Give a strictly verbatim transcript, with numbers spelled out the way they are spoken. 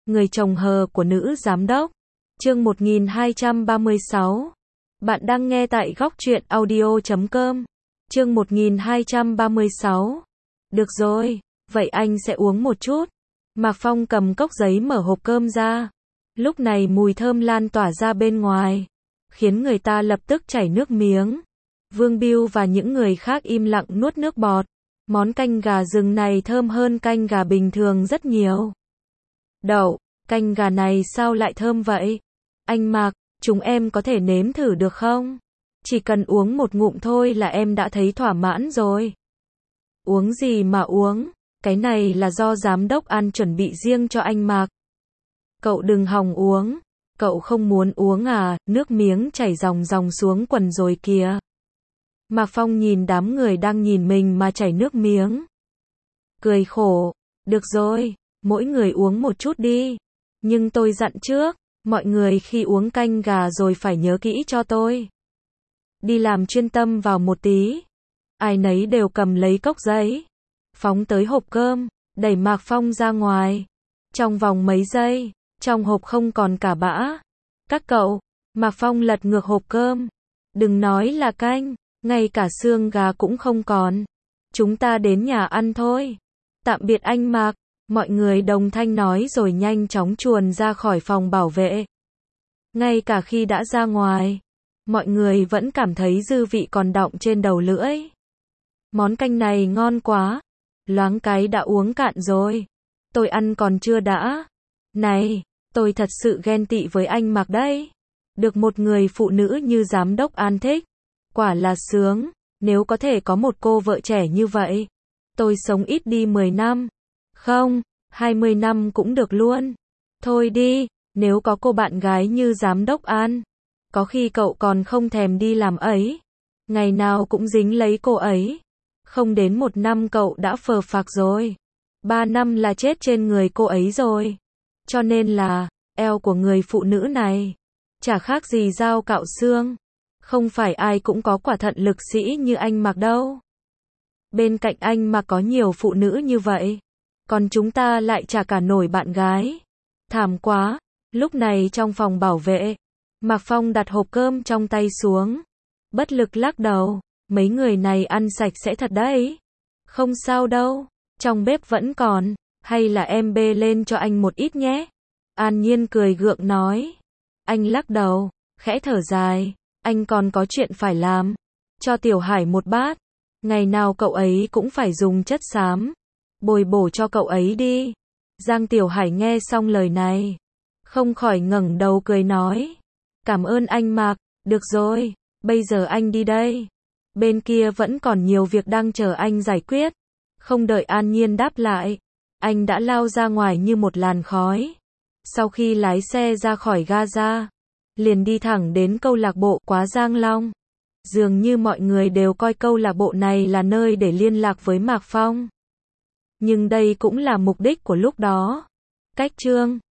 Người chồng hờ của nữ giám đốc. Chương một nghìn hai trăm ba mươi sáu. Bạn đang nghe tại góc truyện audio chấm com. Chương một nghìn hai trăm ba mươi sáu. Được rồi, vậy anh sẽ uống một chút. Mạc Phong cầm cốc giấy mở hộp cơm ra. Lúc này mùi thơm lan tỏa ra bên ngoài, khiến người ta lập tức chảy nước miếng. Vương Bưu và những người khác im lặng nuốt nước bọt. Món canh gà rừng này thơm hơn canh gà bình thường rất nhiều. Đậu, canh gà này sao lại thơm vậy? Anh Mạc, chúng em có thể nếm thử được không? Chỉ cần uống một ngụm thôi là em đã thấy thỏa mãn rồi. Uống gì mà uống? Cái này là do giám đốc An chuẩn bị riêng cho anh Mạc. Cậu đừng hòng uống. Cậu không muốn uống à? Nước miếng chảy ròng ròng xuống quần rồi kìa. Mạc Phong nhìn đám người đang nhìn mình mà chảy nước miếng. Cười khổ. Được rồi, mỗi người uống một chút đi. Nhưng tôi dặn trước, mọi người khi uống canh gà rồi phải nhớ kỹ cho tôi. Đi làm chuyên tâm vào một tí. Ai nấy đều cầm lấy cốc giấy, phóng tới hộp cơm, đẩy Mạc Phong ra ngoài. Trong vòng mấy giây, trong hộp không còn cả bã. Các cậu, Mạc Phong lật ngược hộp cơm. Đừng nói là canh, ngay cả xương gà cũng không còn. Chúng ta đến nhà ăn thôi. Tạm biệt anh Mạc. Mọi người đồng thanh nói rồi nhanh chóng chuồn ra khỏi phòng bảo vệ. Ngay cả khi đã ra ngoài, mọi người vẫn cảm thấy dư vị còn đọng trên đầu lưỡi. Món canh này ngon quá. Loáng cái đã uống cạn rồi. Tôi ăn còn chưa đã. Này, tôi thật sự ghen tị với anh Mạc đấy. Được một người phụ nữ như giám đốc An thích. Quả là sướng. Nếu có thể có một cô vợ trẻ như vậy, tôi sống ít đi mười năm. Không, hai mươi năm cũng được luôn. Thôi đi, nếu có cô bạn gái như giám đốc An, có khi cậu còn không thèm đi làm ấy. Ngày nào cũng dính lấy cô ấy. Không đến một năm cậu đã phờ phạc rồi. Ba năm là chết trên người cô ấy rồi. Cho nên là, eo của người phụ nữ này chả khác gì dao cạo xương. Không phải ai cũng có quả thận lực sĩ như anh Mạc đâu. Bên cạnh anh mà có nhiều phụ nữ như vậy, còn chúng ta lại chả cả nổi bạn gái. Thảm quá. Lúc này trong phòng bảo vệ, Mạc Phong đặt hộp cơm trong tay xuống, bất lực lắc đầu. Mấy người này ăn sạch sẽ thật đấy. Không sao đâu, trong bếp vẫn còn. Hay là em bê lên cho anh một ít nhé. An Nhiên cười gượng nói. Anh lắc đầu, khẽ thở dài. Anh còn có chuyện phải làm. Cho Tiểu Hải một bát. Ngày nào cậu ấy cũng phải dùng chất xám. Bồi bổ cho cậu ấy đi. Giang Tiểu Hải nghe xong lời này, không khỏi ngẩng đầu cười nói. Cảm ơn anh Mạc. Được rồi, bây giờ anh đi đây. Bên kia vẫn còn nhiều việc đang chờ anh giải quyết. Không đợi An Nhiên đáp lại, anh đã lao ra ngoài như một làn khói. Sau khi lái xe ra khỏi Gaza, liền đi thẳng đến câu lạc bộ Quá Giang Long. Dường như mọi người đều coi câu lạc bộ này là nơi để liên lạc với Mạc Phong. Nhưng đây cũng là mục đích của lúc đó. Cách chương